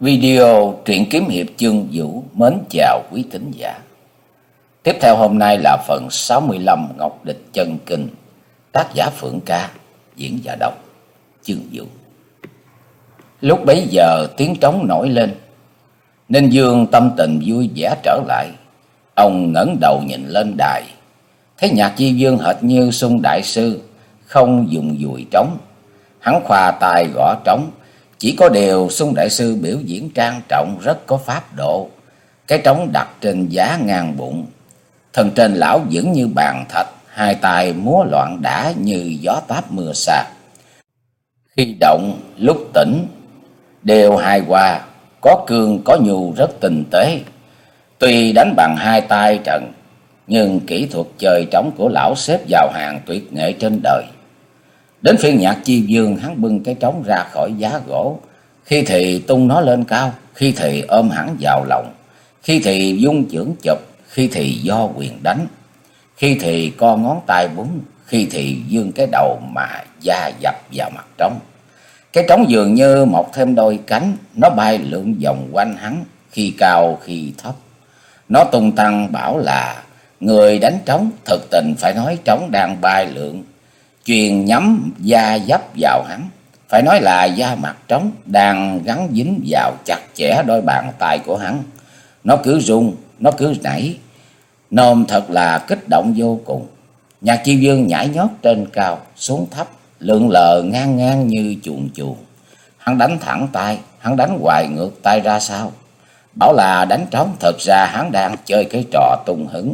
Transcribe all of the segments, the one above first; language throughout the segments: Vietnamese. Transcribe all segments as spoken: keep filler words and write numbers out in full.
Video truyện kiếm hiệp chương Vũ mến chào quý thính giả. Tiếp theo hôm nay là phần sáu mươi lăm Ngọc Địch Chân Kinh, tác giả Phượng Ca, diễn giả đọc chương Vũ. Lúc bấy giờ tiếng trống nổi lên, Ninh Dương tâm tình vui vẻ trở lại. Ông ngẩng đầu nhìn lên đài, thấy Nhạc Chi Vương hệt như Sung đại sư, không dùng dùi trống. Hắn khoa tay gõ trống. Chỉ có điều Sung đại sư biểu diễn trang trọng, rất có pháp độ. Cái trống đặt trên giá ngang bụng, thân trên lão vững như bàn thạch, hai tay múa loạn đả như gió táp mưa xa. Khi động lúc tỉnh đều hài hòa, có cương có nhu, rất tinh tế. Tuy đánh bằng hai tay trận, nhưng kỹ thuật chơi trống của lão xếp vào hàng tuyệt nghệ trên đời. Đến phiên Nhạc Chi Vương, hắn bưng cái trống ra khỏi giá gỗ, khi thì tung nó lên cao, khi thì ôm hẳn vào lòng, khi thì dung chưởng chụp, khi thì do quyền đánh, khi thì co ngón tay búng, khi thì vươn cái đầu mà da dập vào mặt trống. Cái trống dường như mọc thêm đôi cánh, nó bay lượn vòng quanh hắn, khi cao khi thấp. Nó tung tăng bảo là người đánh trống, thực tình phải nói trống đang bay lượn, truyền nhắm da dấp vào hắn. Phải nói là da mặt trống đang gắn dính vào chặt chẽ đôi bàn tay của hắn. Nó cứ rung, nó cứ nảy, nôm thật là kích động vô cùng. Nhạc Chi Vương nhảy nhót trên cao xuống thấp, lượn lờ ngang ngang như chuồn chuồn. Hắn đánh thẳng tay, hắn đánh hoài ngược tay ra sau. Bảo là đánh trống, thật ra hắn đang chơi cái trò tung hứng.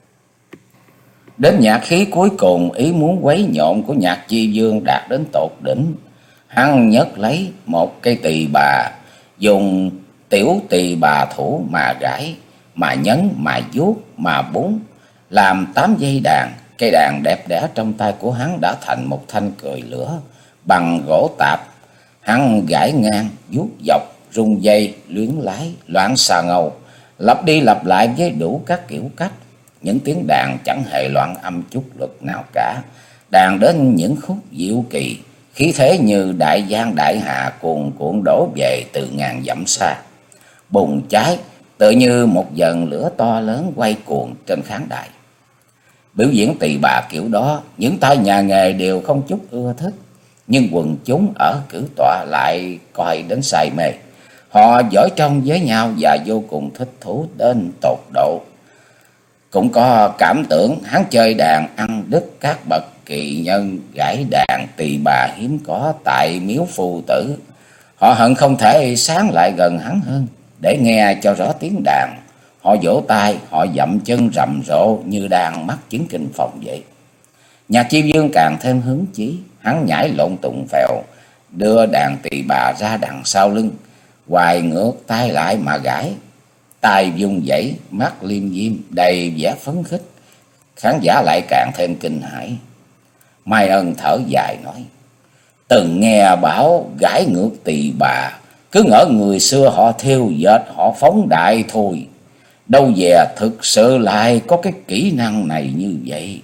Đến nhạc khí cuối cùng, ý muốn quấy nhộn của Nhạc Chi Vương đạt đến tột đỉnh. Hắn nhấc lấy một cây tỳ bà, dùng tiểu tỳ bà thủ mà gãi, mà nhấn, mà vuốt, mà búng, làm tám dây đàn. Cây đàn đẹp đẽ trong tay của hắn đã thành một thanh cười lửa bằng gỗ tạp. Hắn gãi ngang, vuốt dọc, rung dây, luyến lái, loạn xà ngầu, lặp đi lặp lại với đủ các kiểu cách. Những tiếng đàn chẳng hề loạn âm chút lực nào cả. Đàn đến những khúc diệu kỳ, khí thế như đại giang đại hà cuồn cuộn đổ về từ ngàn dặm xa. Bùng cháy tự như một dần lửa to lớn quay cuồng trên khán đài. Biểu diễn tỳ bà kiểu đó, những tay nhà nghề đều không chút ưa thích, nhưng quần chúng ở cử tọa lại coi đến say mê. Họ giỏi trong với nhau và vô cùng thích thú đến tột độ. Cũng có cảm tưởng hắn chơi đàn ăn đứt các bậc kỳ nhân gãi đàn tỳ bà hiếm có tại miếu phù tử. Họ hận không thể sáng lại gần hắn hơn để nghe cho rõ tiếng đàn. Họ vỗ tay, họ dậm chân rầm rộ như đang mắc chứng kinh phòng vậy. Nhạc Chi Vương càng thêm hứng chí, hắn nhảy lộn tùng phèo, đưa đàn tỳ bà ra đằng sau lưng, hoài ngược tay lại mà gãi. Tay vung vẩy, mắt liêm diêm, đầy vẻ phấn khích. Khán giả lại càng thêm kinh hãi. Mai Ân thở dài nói: từng nghe bảo gãi ngược tỳ bà, cứ ngỡ người xưa họ thêu dệt, họ phóng đại thôi. Đâu về thực sự lại có cái kỹ năng này như vậy.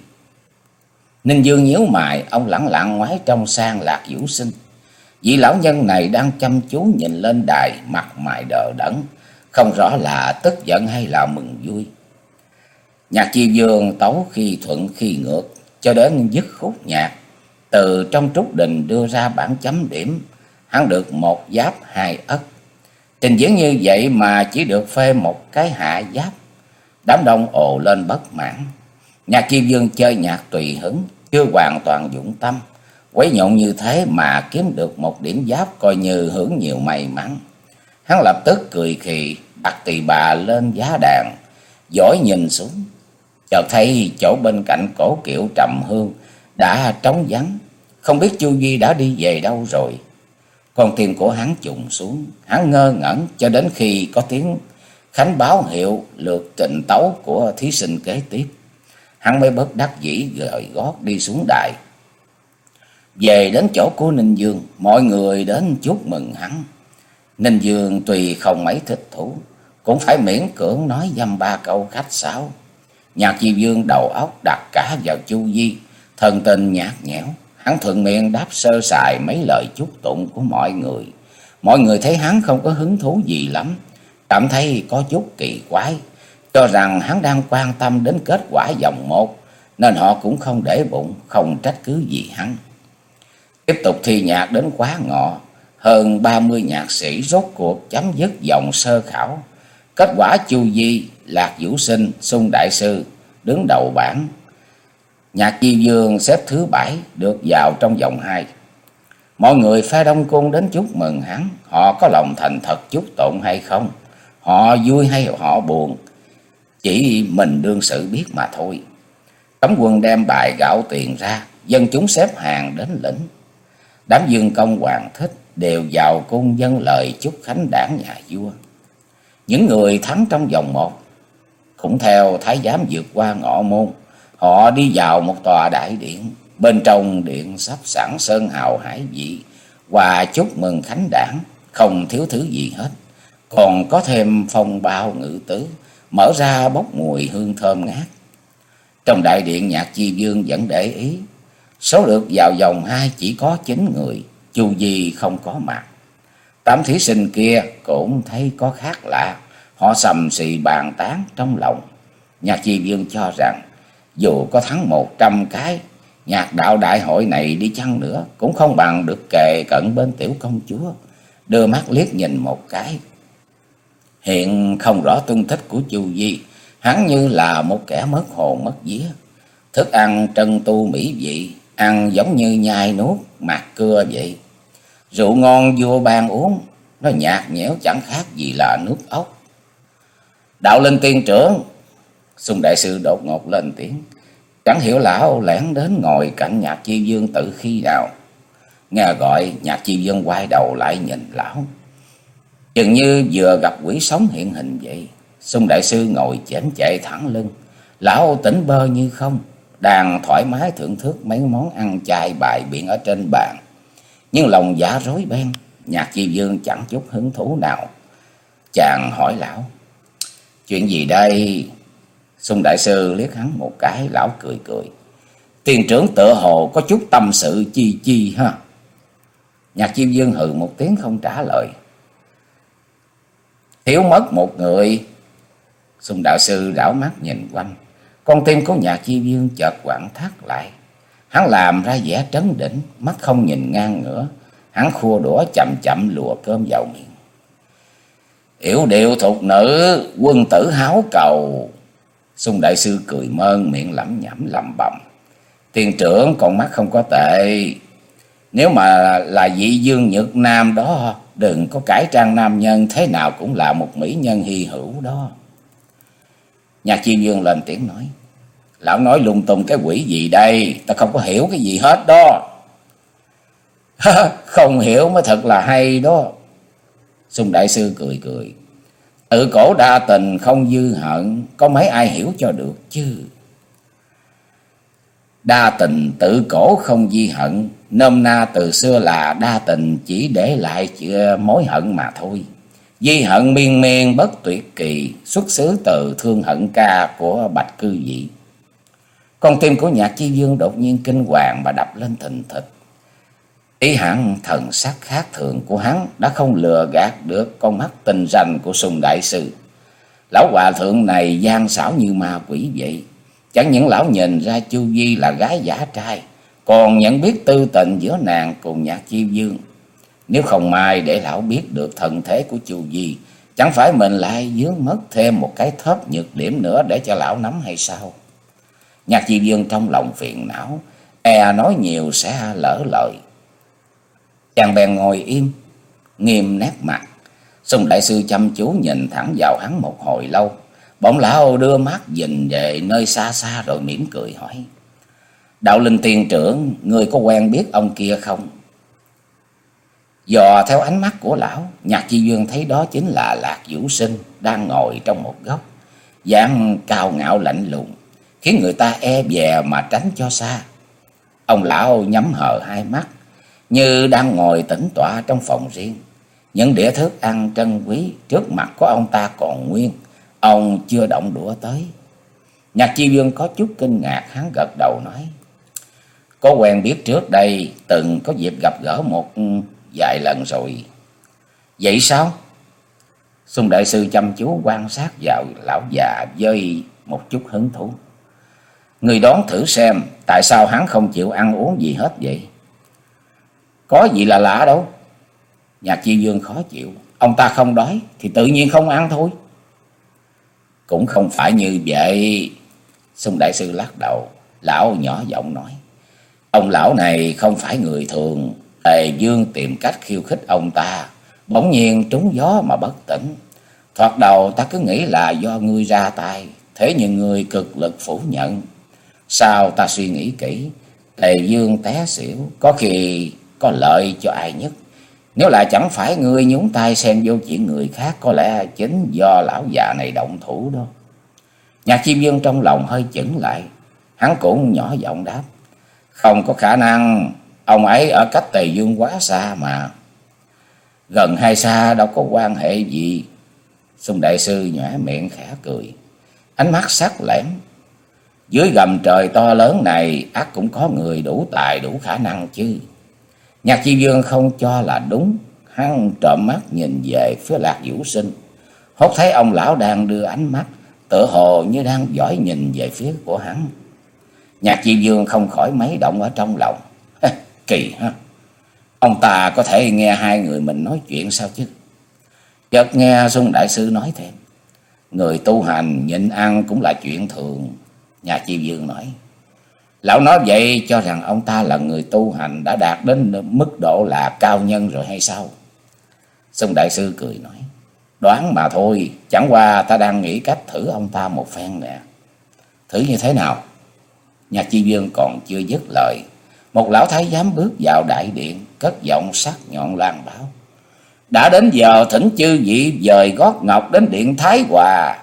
Ninh Dương nhíu mày, ông lẳng lặng ngoái trông sang Lạc Vũ Sinh. Vị lão nhân này đang chăm chú nhìn lên đài, mặt mày đờ đẫn, không rõ là tức giận hay là mừng vui. Nhạc Chi Vương tấu khi thuận khi ngược, cho đến dứt khúc nhạc. Từ trong trúc đình đưa ra bản chấm điểm, hắn được một giáp hai ất. Trình diễn như vậy mà chỉ được phê một cái hạ giáp. Đám đông ồ lên bất mãn. Nhạc Chi Vương chơi nhạc tùy hứng, chưa hoàn toàn dụng tâm. Quấy nhộn như thế mà kiếm được một điểm giáp, coi như hưởng nhiều may mắn. Hắn lập tức cười khì, đặt tỳ bà lên giá đàn, dõi nhìn xuống. Chợt thấy chỗ bên cạnh cổ kiệu Trầm Hương đã trống vắng, không biết Chu Duy đã đi về đâu rồi. Con tim của hắn trùng xuống, hắn ngơ ngẩn cho đến khi có tiếng khánh báo hiệu lượt trình tấu của thí sinh kế tiếp. Hắn mới bất đắc dĩ gời gót đi xuống đài. Về đến chỗ của Ninh Dương, mọi người đến chúc mừng hắn. Ninh Dương tuy không mấy thích thú, cũng phải miễn cưỡng nói dăm ba câu khách sáo. Nhạc Chi Vương đầu óc đặt cả vào Chu Di, thần tình nhạt nhẽo. Hắn thuận miệng đáp sơ sài mấy lời chúc tụng của mọi người, Mọi người thấy hắn không có hứng thú gì lắm, cảm thấy có chút kỳ quái, cho rằng hắn đang quan tâm đến kết quả vòng một, nên họ cũng không để bụng, không trách cứ gì hắn. Tiếp tục thi nhạc đến quá ngọ, hơn ba mươi nhạc sĩ rốt cuộc chấm dứt vòng sơ khảo. Kết quả Chu Di, Lạc Vũ Sinh, Xung Đại Sư đứng đầu bảng. Nhạc Chi Dương xếp thứ bảy, được vào trong vòng hai. Mọi người phe Đông Cung đến chúc mừng hắn, họ có lòng thành thật chúc tụng hay không, họ vui hay họ buồn, chỉ mình đương sự biết mà thôi. Cấm quân đem bài gạo tiền ra, dân chúng xếp hàng đến lĩnh. Đám Dương Công Hoàng Thích đều vào cung dâng lời chúc khánh đảng nhà vua. Những người thắng trong vòng một cũng theo thái giám vượt qua ngọ môn. Họ đi vào một tòa đại điện, bên trong điện sắp sẵn sơn hào hải vị và chúc mừng khánh đảng, không thiếu thứ gì hết. Còn có thêm phong bao ngự tứ mở ra bốc mùi hương thơm ngát. Trong đại điện, Nhạc Chi Dương vẫn để ý, số lượt vào vòng hai chỉ có chín người, Chu Di không có mặt. Tám thí sinh kia cũng thấy có khác lạ, họ sầm xì bàn tán trong lòng. Nhạc Chi Dương cho rằng dù có thắng một trăm cái, nhạc đạo đại hội này đi chăng nữa cũng không bằng được kề cận bên tiểu công chúa. Đưa mắt liếc nhìn một cái, hiện không rõ tung tích của Chu Di. Hắn như là một kẻ mất hồn mất vía. Thức ăn trân tu mỹ vị, ăn giống như nhai nuốt mạt cưa vậy. Rượu ngon vua ban uống, nó nhạt nhẽo chẳng khác gì là nước ốc. Đạo Linh Tiên Trưởng, Xung Đại Sư đột ngột lên tiếng. Chẳng hiểu lão lẻn đến ngồi cạnh Nhạc Chi Dương từ khi nào. Nghe gọi, Nhạc Chi Dương quay đầu lại nhìn lão, chừng như vừa gặp quỷ sống hiện hình vậy. Xung Đại Sư ngồi chễm chệ thẳng lưng, lão tỉnh bơ như không, đang thoải mái thưởng thức mấy món ăn chay bài biện ở trên bàn. Nhưng lòng dạ rối beng, Nhạc Chi Dương chẳng chút hứng thú nào. Chàng hỏi lão, chuyện gì đây? Xung Đại Sư liếc hắn một cái, lão cười cười. Tiên trưởng tựa hồ có chút tâm sự chi chi ha. Nhạc Chi Dương hừ một tiếng không trả lời. Thiếu mất một người. Xung Đạo Sư đảo mắt nhìn quanh, con tim của Nhạc Chi Dương chợt quặn thắt lại. Hắn làm ra vẻ trấn đỉnh, mắt không nhìn ngang ngửa. Hắn khua đũa chậm chậm lùa cơm vào miệng. Yểu điệu thục nữ, quân tử háo cầu. Xung Đại Sư cười mơn, miệng lẩm nhẩm lẩm bẩm. Tiên trưởng con mắt không có tệ. Nếu mà là vị Dương Nhược Nam đó, đừng có cải trang nam nhân, thế nào cũng là một mỹ nhân hy hữu đó. Nhạc Chi Dương lên tiếng nói, lão nói lung tung cái quỷ gì đây, ta không có hiểu cái gì hết đó. Không hiểu mới thật là hay đó. Xung Đại Sư cười cười. Tự cổ đa tình không dư hận, có mấy ai hiểu cho được chứ. Đa tình tự cổ không di hận, nôm na từ xưa là đa tình chỉ để lại chữa mối hận mà thôi. Di hận miên miên bất tuyệt kỳ, xuất xứ từ Thương Hận Ca của Bạch Cư Dị. Con tim của Nhạc Chi Dương đột nhiên kinh hoàng mà đập lên thình thịch. Ý hẳn thần sắc khác thường của hắn đã không lừa gạt được con mắt tinh ranh của Xung Đại Sư. Lão hòa thượng này gian xảo như ma quỷ vậy. Chẳng những lão nhìn ra Chu Di là gái giả trai, còn nhận biết tư tình giữa nàng cùng Nhạc Chi Dương. Nếu không may để lão biết được thân thế của Chu Di, chẳng phải mình lại vướng mất thêm một cái thớp nhược điểm nữa để cho lão nắm hay sao? Nhạc Chi Dương trong lòng phiền não, e nói nhiều sẽ lỡ lời. Chàng bèn ngồi im, nghiêm nét mặt. Xung Đại Sư chăm chú nhìn thẳng vào hắn một hồi lâu. Bỗng lão đưa mắt nhìn về nơi xa xa rồi mỉm cười hỏi, Đạo Linh Tiên Trưởng, ngươi có quen biết ông kia không? Dò theo ánh mắt của lão, Nhạc Chi Dương thấy đó chính là Lạc Vũ Sinh đang ngồi trong một góc, dáng cao ngạo lạnh lùng, khiến người ta e dè mà tránh cho xa. Ông lão nhắm hờ hai mắt, như đang ngồi tĩnh tọa trong phòng riêng. Những đĩa thức ăn trân quý trước mặt của ông ta còn nguyên, ông chưa động đũa tới. Nhạc Chi Dương có chút kinh ngạc, hắn gật đầu nói, có quen biết trước đây, từng có dịp gặp gỡ một vài lần rồi. Vậy sao? Xung đại sư chăm chú quan sát vào lão già với một chút hứng thú. Người đoán thử xem tại sao hắn không chịu ăn uống gì hết vậy? Có gì là lạ đâu. Nhạc Chi Dương khó chịu. Ông ta không đói thì tự nhiên không ăn thôi. Cũng không phải như vậy. Xung đại sư lắc đầu. Lão nhỏ giọng nói. Ông lão này không phải người thường. Tề Dương tìm cách khiêu khích ông ta, bỗng nhiên trúng gió mà bất tỉnh. Thoạt đầu ta cứ nghĩ là do ngươi ra tay, thế nhưng ngươi cực lực phủ nhận. Sao ta suy nghĩ kỹ, Tề Dương té xỉu có khi có lợi cho ai nhất. Nếu là chẳng phải ngươi nhúng tay xen vô chuyện người khác, có lẽ chính do lão già này động thủ đó. Nhạc Chim Dương trong lòng hơi chững lại. Hắn cũng nhỏ giọng đáp. Không có khả năng, ông ấy ở cách Tề Dương quá xa mà. Gần hay xa đâu có quan hệ gì. Xung đại sư nhếch miệng khẽ cười, ánh mắt sắc lẻm. Dưới gầm trời to lớn này ắt cũng có người đủ tài đủ khả năng chứ. Nhạc Chi Dương không cho là đúng. Hắn trộm mắt nhìn về phía Lạc Vũ Sinh, hốt thấy ông lão đang đưa ánh mắt tựa hồ như đang dõi nhìn về phía của hắn. Nhạc Chi Dương không khỏi mấy động ở trong lòng. Kỳ ha, ông ta có thể nghe hai người mình nói chuyện sao chứ? Chợt nghe Xung đại sư nói thêm. Người tu hành nhịn ăn cũng là chuyện thường. Nhạc Chi Dương nói. Lão nói vậy cho rằng ông ta là người tu hành đã đạt đến mức độ là cao nhân rồi hay sao? Xung đại sư cười nói. Đoán mà thôi, chẳng qua ta đang nghĩ cách thử ông ta một phen nè. Thử như thế nào? Nhạc Chi Dương còn chưa dứt lời, một lão thái giám bước vào đại điện, cất giọng sắc nhọn loan báo. Đã đến giờ thỉnh chư vị dời gót ngọc đến điện Thái Hòa.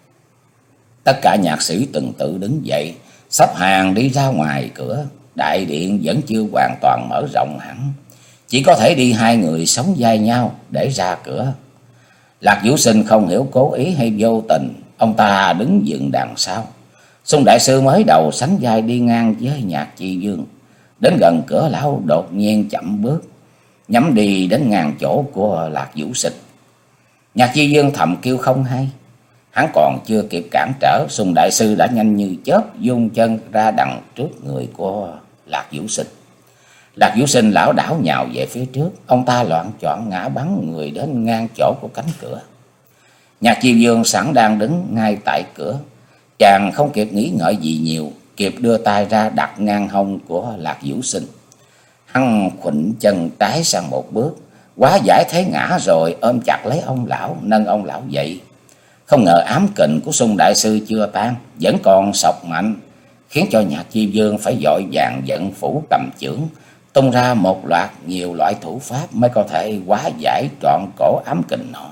Tất cả nhạc sĩ từng tự đứng dậy, sắp hàng đi ra ngoài cửa. Đại điện vẫn chưa hoàn toàn mở rộng hẳn, chỉ có thể đi hai người sống vai nhau để ra cửa. Lạc Vũ Sinh không hiểu cố ý hay vô tình, ông ta đứng dừng đằng sau. Xung đại sư mới đầu sánh vai đi ngang với Nhạc Chi Dương. Đến gần cửa lão đột nhiên chậm bước, nhắm đi đến ngang chỗ của Lạc Vũ Sinh. Nhạc Chi Dương thầm kêu không hay. Hắn còn chưa kịp cản trở, Xung đại sư đã nhanh như chớp dung chân ra đằng trước người của Lạc Vũ Sinh. Lạc Vũ Sinh lảo đảo nhào về phía trước, ông ta loạng choạng ngã bắn người đến ngang chỗ của cánh cửa. Nhạc Chi Dương sẵn đang đứng ngay tại cửa, chàng không kịp nghĩ ngợi gì nhiều, kịp đưa tay ra đặt ngang hông của Lạc Vũ Sinh. Hắn khuỵnh chân trái sang một bước, quá giải thế ngã rồi ôm chặt lấy ông lão, nâng ông lão dậy. Không ngờ ám kình của Xung đại sư chưa tan, vẫn còn sộc mạnh, khiến cho Nhạc Chi Dương phải vội vàng giận phủ cầm chưởng, tung ra một loạt nhiều loại thủ pháp mới có thể hóa giải trọn cổ ám kình nọ.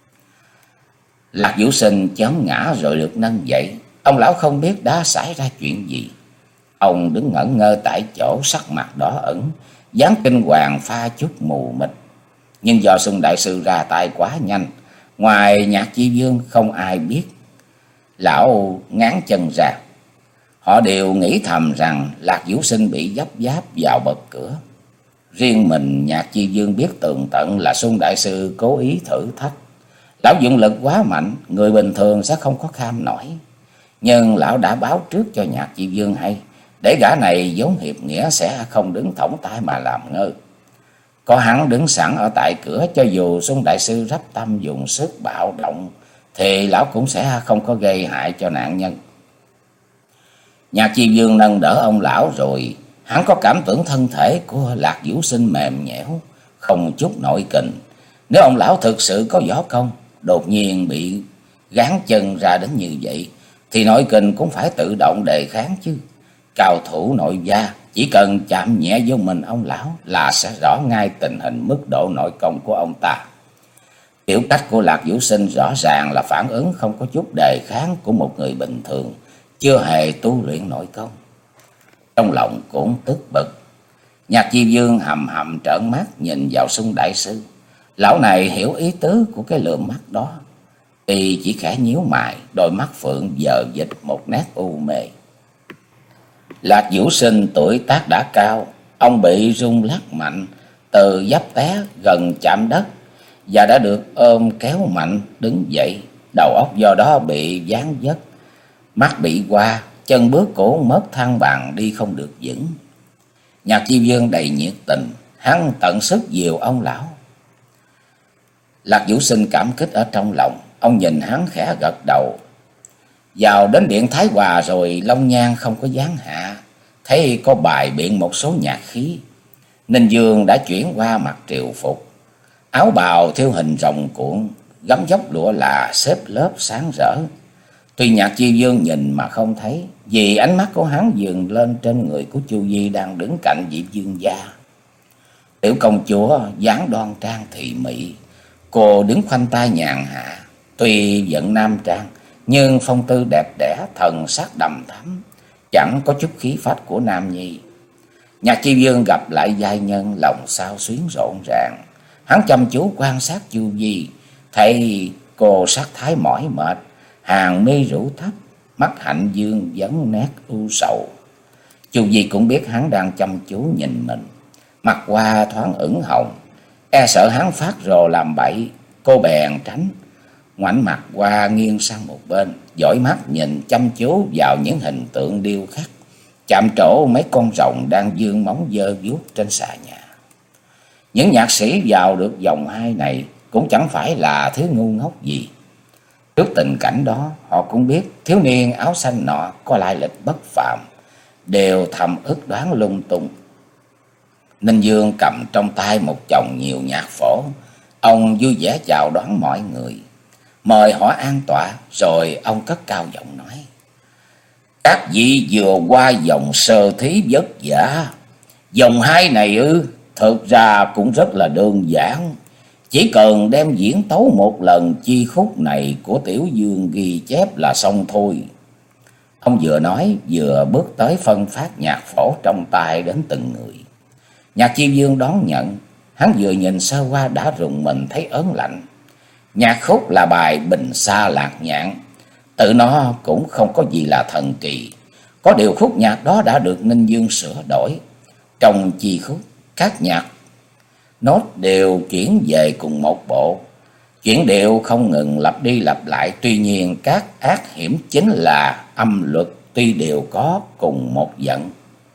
Lạc Vũ Sinh chớm ngã rồi được nâng dậy. Ông lão không biết đã xảy ra chuyện gì. Ông đứng ngẩn ngơ tại chỗ, sắc mặt đỏ ửng, dáng kinh hoàng pha chút mù mịt. Nhưng do Xung đại sư ra tay quá nhanh, ngoài Nhạc Chi Dương không ai biết. Lão ngáng chân ra. Họ đều nghĩ thầm rằng Lạc Vũ Sinh bị dấp giáp vào bậc cửa. Riêng mình Nhạc Chi Dương biết tường tận là Xung đại sư cố ý thử thách. Lão dụng lực quá mạnh, người bình thường sẽ không có kham nổi. Nhưng lão đã báo trước cho Nhạc Chi Dương hay, để gã này vốn hiệp nghĩa sẽ không đứng thõng tay mà làm ngơ. Có hắn đứng sẵn ở tại cửa, cho dù Xung đại sư rắp tâm dùng sức bạo động, thì lão cũng sẽ không có gây hại cho nạn nhân. Nhạc Chi Dương nâng đỡ ông lão rồi, hắn có cảm tưởng thân thể của Lạc Vũ Sinh mềm nhẽo, không chút nội kình. Nếu ông lão thực sự có võ công, đột nhiên bị gán chân ra đến như vậy, thì nội kình cũng phải tự động đề kháng chứ. Cao thủ nội gia chỉ cần chạm nhẹ vô mình ông lão là sẽ rõ ngay tình hình mức độ nội công của ông ta. Tiểu cách của Lạc Vũ Sinh rõ ràng là phản ứng không có chút đề kháng của một người bình thường, chưa hề tu luyện nội công. Trong lòng cũng tức bực, Nhạc Chi Dương hầm hầm trợn mắt nhìn vào Xung đại sư. Lão này hiểu ý tứ của cái lườm mắt đó, y chỉ khẽ nhíu mày, đôi mắt phượng giờ dịch một nét u mê. Lạc Vũ Sinh tuổi tác đã cao, ông bị rung lắc mạnh, từ dấp té gần chạm đất, và đã được ôm kéo mạnh đứng dậy. Đầu óc do đó bị giáng vất, mắt bị qua, chân bước cũng mất thăng bằng, đi không được vững. Nhạc Chi Vương đầy nhiệt tình, hắn tận sức dìu ông lão. Lạc Vũ Sinh cảm kích ở trong lòng, ông nhìn hắn khẽ gật đầu. Vào đến điện Thái Hòa rồi, Long Nhan không có giáng hạ, thấy có bài biện một số nhạc khí. Ninh Dương đã chuyển qua mặc triều phục, áo bào thêu hình rồng cuộn, gấm vóc lụa là xếp lớp sáng rỡ. Tuy Nhạc Chi Vương nhìn mà không thấy, vì ánh mắt của hắn dừng lên trên người của Chu Vi đang đứng cạnh vị vương gia. Tiểu công chúa dáng đoan trang thị mị, cô đứng khoanh tay nhàn hạ, tuy vẫn nam trang nhưng phong tư đẹp đẽ, thần sắc đầm thắm, chẳng có chút khí phách của nam nhi. Nhạc Chi Vương gặp lại giai nhân, lòng xao xuyến rộn ràng. Hắn chăm chú quan sát Chu Vi, thấy cô sắc thái mỏi mệt, hàng mi rũ thấp, mắt hạnh dương vấn nét ưu sầu. Chu Vi cũng biết hắn đang chăm chú nhìn mình, mặt qua thoáng ửng hồng, e sợ hắn phát rồ làm bậy. Cô bèn tránh, ngoảnh mặt qua nghiêng sang một bên, dõi mắt nhìn chăm chú vào những hình tượng điêu khắc, chạm trổ mấy con rồng đang dương móng dơ vuốt trên xà nhà. Những nhạc sĩ vào được vòng hai này cũng chẳng phải là thứ ngu ngốc gì. Trước tình cảnh đó, họ cũng biết thiếu niên áo xanh nọ có lai lịch bất phàm, đều thầm ước đoán lung tung. Ninh Dương cầm trong tay một chồng nhiều nhạc phổ, ông vui vẻ chào đón mọi người, mời họ an tọa, rồi ông cất cao giọng nói: Các vị vừa qua dòng sơ thí vất vả. Dòng hai này ư? Thực ra cũng rất là đơn giản, chỉ cần đem diễn tấu một lần chi khúc này của Tiểu Dương ghi chép là xong thôi. Ông vừa nói vừa bước tới phân phát nhạc phổ trong tay đến từng người. Nhạc Chi Vương đón nhận, hắn vừa nhìn sơ qua đã rùng mình thấy ớn lạnh. Nhạc khúc là bài Bình Sa Lạc Nhạn, tự nó cũng không có gì là thần kỳ. Có điều khúc nhạc đó đã được Ninh Dương sửa đổi. Trong chi khúc, các nhạc nốt đều chuyển về cùng một bộ, chuyển điệu không ngừng lặp đi lặp lại. Tuy nhiên các ác hiểm chính là âm luật tuy đều có cùng một vận.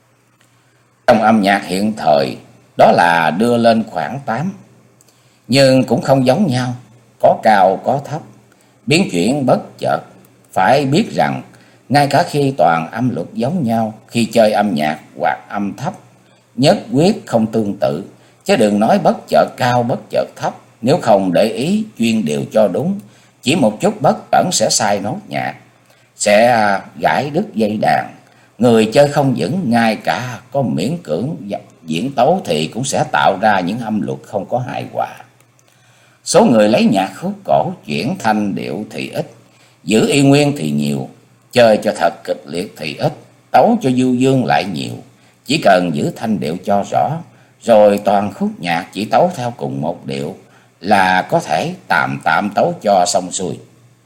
Trong âm nhạc hiện thời, đó là đưa lên khoảng tám, nhưng cũng không giống nhau, có cao có thấp, biến chuyển bất chợt. Phải biết rằng ngay cả khi toàn âm luật giống nhau, khi chơi âm nhạc hoặc âm thấp nhất quyết không tương tự, chứ đừng nói bất chợt cao bất chợt thấp. Nếu không để ý chuyên điều cho đúng, chỉ một chút bất cẩn sẽ sai nốt nhạc, sẽ gãi đứt dây đàn. Người chơi không vững, ngay cả có miễn cưỡng diễn tấu thì cũng sẽ tạo ra những âm luật không có hài hòa. Số người lấy nhạc khúc cổ chuyển thanh điệu thì ít, giữ y nguyên thì nhiều, chơi cho thật kịch liệt thì ít, tấu cho du dương lại nhiều. Chỉ cần giữ thanh điệu cho rõ, rồi toàn khúc nhạc chỉ tấu theo cùng một điệu là có thể tạm tạm tấu cho xong xuôi.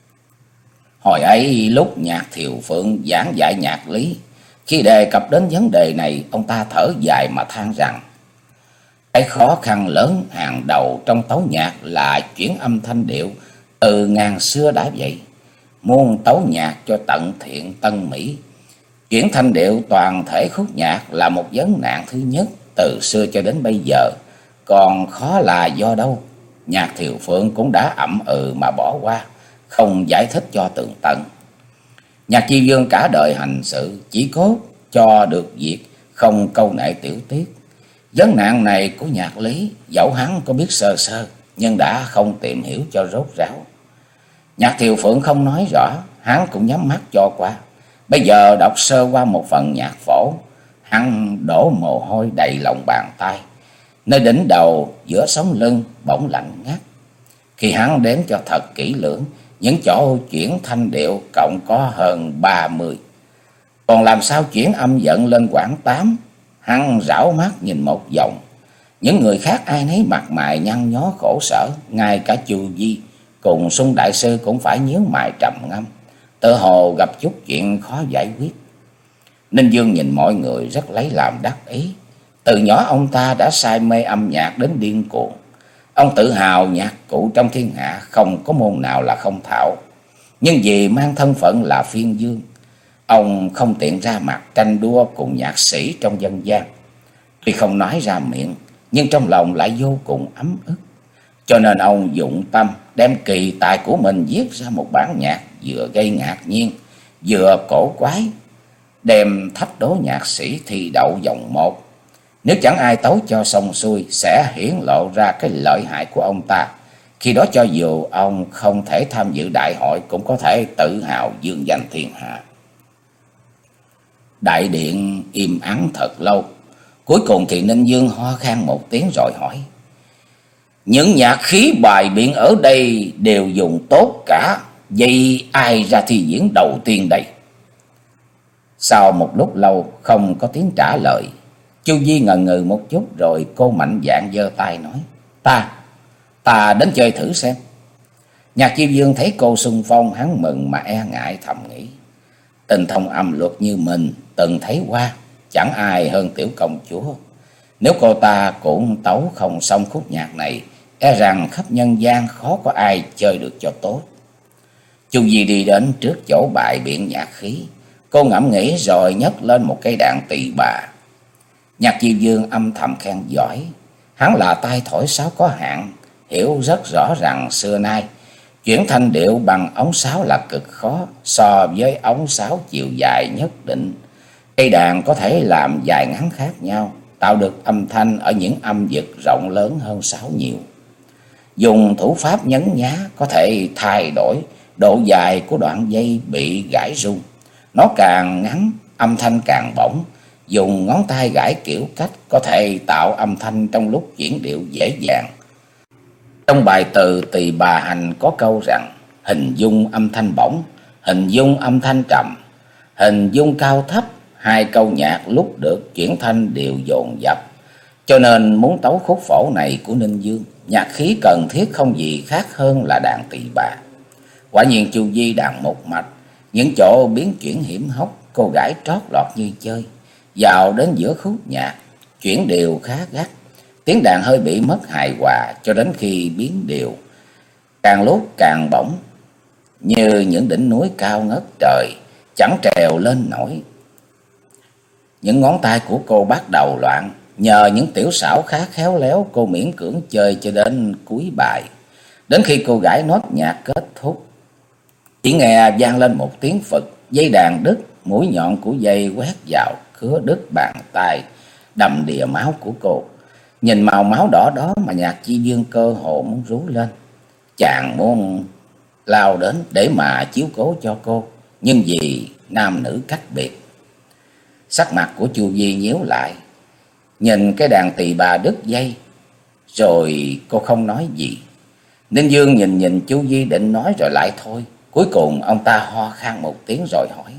Hồi ấy lúc Nhạc Thiều Phượng giảng dạy nhạc lý, khi đề cập đến vấn đề này, ông ta thở dài mà than rằng cái khó khăn lớn hàng đầu trong tấu nhạc là chuyển âm thanh điệu. Từ ngàn xưa đã vậy, muốn tấu nhạc cho tận thiện tân mỹ, chuyển thanh điệu toàn thể khúc nhạc là một vấn nạn thứ nhất từ xưa cho đến bây giờ. Còn khó là do đâu? Nhạc Thiều Phượng cũng đã ậm ừ mà bỏ qua, không giải thích cho tường tận. Nhạc Chi Vương cả đời hành sự chỉ cốt cho được việc, không câu nệ tiểu tiết. Vấn nạn này của nhạc lý, dẫu hắn có biết sơ sơ, nhưng đã không tìm hiểu cho rốt ráo. Nhạc Thiều Phượng không nói rõ, hắn cũng nhắm mắt cho qua. Bây giờ đọc sơ qua một phần nhạc phổ, hắn đổ mồ hôi đầy lòng bàn tay. Nơi đỉnh đầu giữa sống lưng bỗng lạnh ngắt. Khi hắn đếm cho thật kỹ lưỡng, những chỗ chuyển thanh điệu cộng có hơn ba mươi. Còn làm sao chuyển âm giận lên quãng tám? Hắn rảo mắt nhìn một vòng. Những người khác ai nấy mặt mày nhăn nhó khổ sở, ngay cả Chu Vi cùng Sung đại sư cũng phải nhíu mày trầm ngâm, tự hồ gặp chút chuyện khó giải quyết. Ninh Dương nhìn mọi người rất lấy làm đắc ý. Từ nhỏ ông ta đã say mê âm nhạc đến điên cuồng. Ông tự hào nhạc cụ trong thiên hạ không có môn nào là không thạo. Nhưng vì mang thân phận là phiên vương, ông không tiện ra mặt tranh đua cùng nhạc sĩ trong dân gian. Tuy không nói ra miệng, nhưng trong lòng lại vô cùng ấm ức. Cho nên ông dụng tâm đem kỳ tài của mình viết ra một bản nhạc vừa gây ngạc nhiên, vừa cổ quái, đem thách đố nhạc sĩ thi đậu vòng một. Nếu chẳng ai tấu cho xong xuôi, sẽ hiển lộ ra cái lợi hại của ông ta. Khi đó cho dù ông không thể tham dự đại hội, cũng có thể tự hào dương danh thiên hạ. Đại điện im ắng thật lâu. Cuối cùng thì Ninh Dương ho khan một tiếng rồi hỏi: những nhạc khí bài biện ở đây đều dùng tốt cả, vậy ai ra thi diễn đầu tiên đây? Sau một lúc lâu không có tiếng trả lời, Chu Vi ngần ngừ một chút rồi cô mạnh dạn giơ tay nói: Ta, ta đến chơi thử xem. Nhạc Chi Dương thấy cô xung phong, hắn mừng mà e ngại, thầm nghĩ: tình thông âm luật như mình từng thấy qua, chẳng ai hơn tiểu công chúa. Nếu cô ta cũng tấu không xong khúc nhạc này, e rằng khắp nhân gian khó có ai chơi được cho tốt. Chu Vi đi đến trước chỗ bài biện nhạc khí, cô ngẫm nghĩ rồi nhấc lên một cây đàn tỳ bà. Nhạc Chi Dương âm thầm khen giỏi. Hắn là tay thổi sáo có hạn, hiểu rất rõ rằng xưa nay chuyển thanh điệu bằng ống sáo là cực khó, so với ống sáo chiều dài nhất định. Cây đàn có thể làm dài ngắn khác nhau, tạo được âm thanh ở những âm vực rộng lớn hơn sáo nhiều. Dùng thủ pháp nhấn nhá có thể thay đổi độ dài của đoạn dây bị gãy rung. Nó càng ngắn, âm thanh càng bổng. Dùng ngón tay gãi kiểu cách có thể tạo âm thanh trong lúc chuyển điệu dễ dàng. Trong bài từ Tỳ Bà Hành có câu rằng: hình dung âm thanh bổng, hình dung âm thanh trầm, hình dung cao thấp. Hai câu nhạc lúc được chuyển thanh đều dồn dập. Cho nên muốn tấu khúc phổ này của Ninh Dương, nhạc khí cần thiết không gì khác hơn là đàn tỳ bà. Quả nhiên Chu Vi đàn một mạch, những chỗ biến chuyển hiểm hóc, cô gái trót lọt như chơi. Vào đến giữa khúc nhạc, chuyển điệu khá gắt, tiếng đàn hơi bị mất hài hòa, cho đến khi biến điệu càng lúc càng bổng, như những đỉnh núi cao ngất trời, chẳng trèo lên nổi. Những ngón tay của cô bắt đầu loạn. Nhờ những tiểu xảo khá khéo léo, cô miễn cưỡng chơi cho đến cuối bài. Đến khi cô gái nốt nhạc kết thúc, chỉ nghe vang lên một tiếng phật, dây đàn đứt, mũi nhọn của dây quét vào khứa đứt bàn tay, đầm đìa máu của cô. Nhìn màu máu đỏ đó mà Nhạc Chi Dương cơ hồ muốn rú lên. Chàng muốn lao đến để mà chiếu cố cho cô, nhưng vì nam nữ cách biệt. Sắc mặt của Chu Vi nhíu lại, nhìn cái đàn tỳ bà đứt dây, rồi cô không nói gì. Ninh Dương nhìn nhìn Chu Vi định nói rồi lại thôi. Cuối cùng ông ta ho khan một tiếng rồi hỏi: